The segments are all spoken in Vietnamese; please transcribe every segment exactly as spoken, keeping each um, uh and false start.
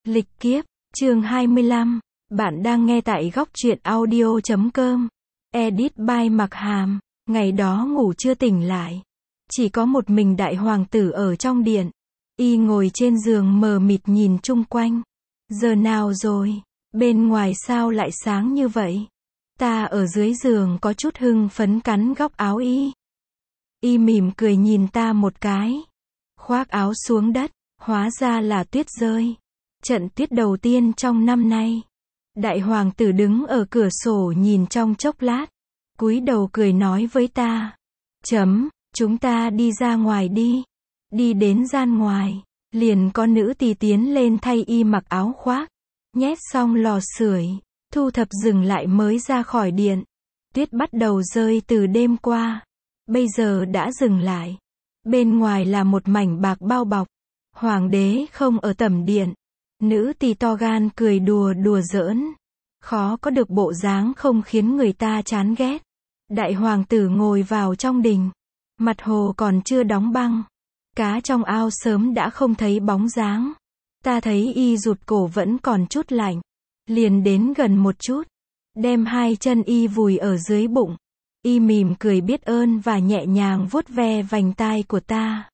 Lịch kiếp, chương hai mươi lăm. Bạn đang nghe tại góc truyện audio chấm com. Edit by Mặc Hàm. Ngày đó ngủ chưa tỉnh lại. Chỉ có một mình đại hoàng tử ở trong điện. Y ngồi trên giường mờ mịt nhìn chung quanh. Giờ nào rồi? Bên ngoài sao lại sáng như vậy? Ta ở dưới giường có chút hưng phấn cắn góc áo y. Y mỉm cười nhìn ta một cái. Khoác áo xuống đất, hóa ra là tuyết rơi. Trận tuyết đầu tiên trong năm nay. Đại hoàng tử đứng ở cửa sổ nhìn trong chốc lát. Cúi đầu cười nói với ta. Chấm, chúng ta đi ra ngoài đi. Đi đến gian ngoài. Liền có nữ tỳ tiến lên thay y mặc áo khoác. Nhét xong lò sưởi. Thu thập dừng lại mới ra khỏi điện. Tuyết bắt đầu rơi từ đêm qua. Bây giờ đã dừng lại. Bên ngoài là một mảnh bạc bao bọc. Hoàng đế không ở tẩm điện. Nữ tỳ to gan cười đùa đùa giỡn. Khó có được bộ dáng không khiến người ta chán ghét. Đại hoàng tử ngồi vào trong đình. Mặt hồ còn chưa đóng băng. Cá trong ao sớm đã không thấy bóng dáng. Ta thấy y rụt cổ vẫn còn chút lạnh. Liền đến gần một chút. Đem hai chân y vùi ở dưới bụng. Y mỉm cười biết ơn và nhẹ nhàng vuốt ve vành tai của ta.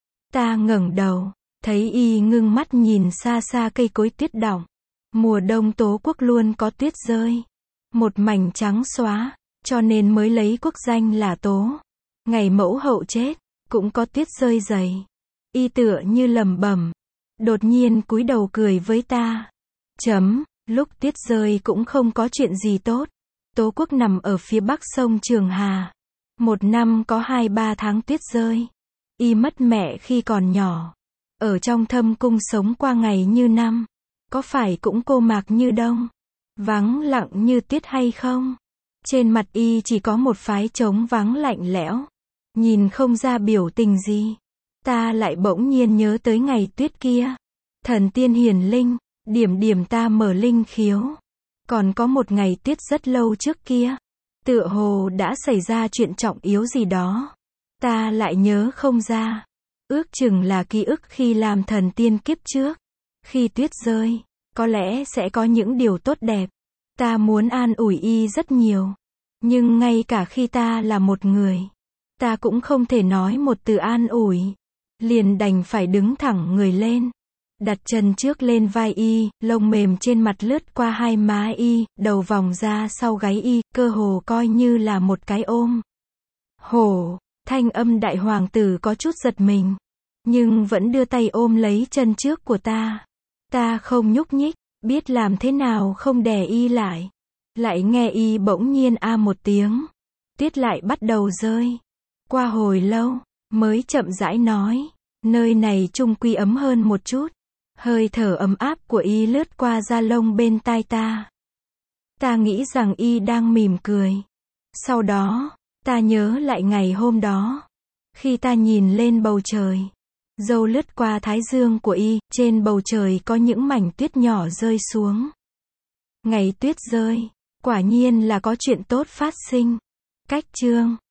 Ta ngẩng đầu. Thấy y ngưng mắt nhìn xa xa cây cối tuyết đọng. Mùa đông Tố quốc luôn có tuyết rơi. Một mảnh trắng xóa, cho nên mới lấy quốc danh là Tố. Ngày mẫu hậu chết, cũng có tuyết rơi dày. Y tựa như lẩm bẩm. Đột nhiên cúi đầu cười với ta. Chấm, lúc tuyết rơi cũng không có chuyện gì tốt. Tố quốc nằm ở phía bắc sông Trường Hà. Một năm có hai ba tháng tuyết rơi. Y mất mẹ khi còn nhỏ. Ở trong thâm cung sống qua ngày như năm. Có phải cũng cô mạc như đông? Vắng lặng như tuyết hay không? Trên mặt y chỉ có một phái trống vắng lạnh lẽo. Nhìn không ra biểu tình gì. Ta lại bỗng nhiên nhớ tới ngày tuyết kia. Thần tiên hiển linh, điểm điểm ta mở linh khiếu. Còn có một ngày tuyết rất lâu trước kia. Tựa hồ đã xảy ra chuyện trọng yếu gì đó. Ta lại nhớ không ra. Ước chừng là ký ức khi làm thần tiên kiếp trước. Khi tuyết rơi, có lẽ sẽ có những điều tốt đẹp. Ta muốn an ủi y rất nhiều. Nhưng ngay cả khi ta là một người, ta cũng không thể nói một từ an ủi. Liền đành phải đứng thẳng người lên. Đặt chân trước lên vai y, lông mềm trên mặt lướt qua hai má y, đầu vòng ra sau gáy y, cơ hồ coi như là một cái ôm. Hổ, thanh âm đại hoàng tử có chút giật mình. Nhưng vẫn đưa tay ôm lấy chân trước của ta. Ta không nhúc nhích, biết làm thế nào không đè y lại. Lại nghe y bỗng nhiên a một tiếng. Tuyết lại bắt đầu rơi. Qua hồi lâu, mới chậm rãi nói. Nơi này chung quy ấm hơn một chút. Hơi thở ấm áp của y lướt qua da lông bên tai ta. Ta nghĩ rằng y đang mỉm cười. Sau đó, ta nhớ lại ngày hôm đó. Khi ta nhìn lên bầu trời. Dâu lướt qua thái dương của y, trên bầu trời có những mảnh tuyết nhỏ rơi xuống. Ngày tuyết rơi, quả nhiên là có chuyện tốt phát sinh. Cách chương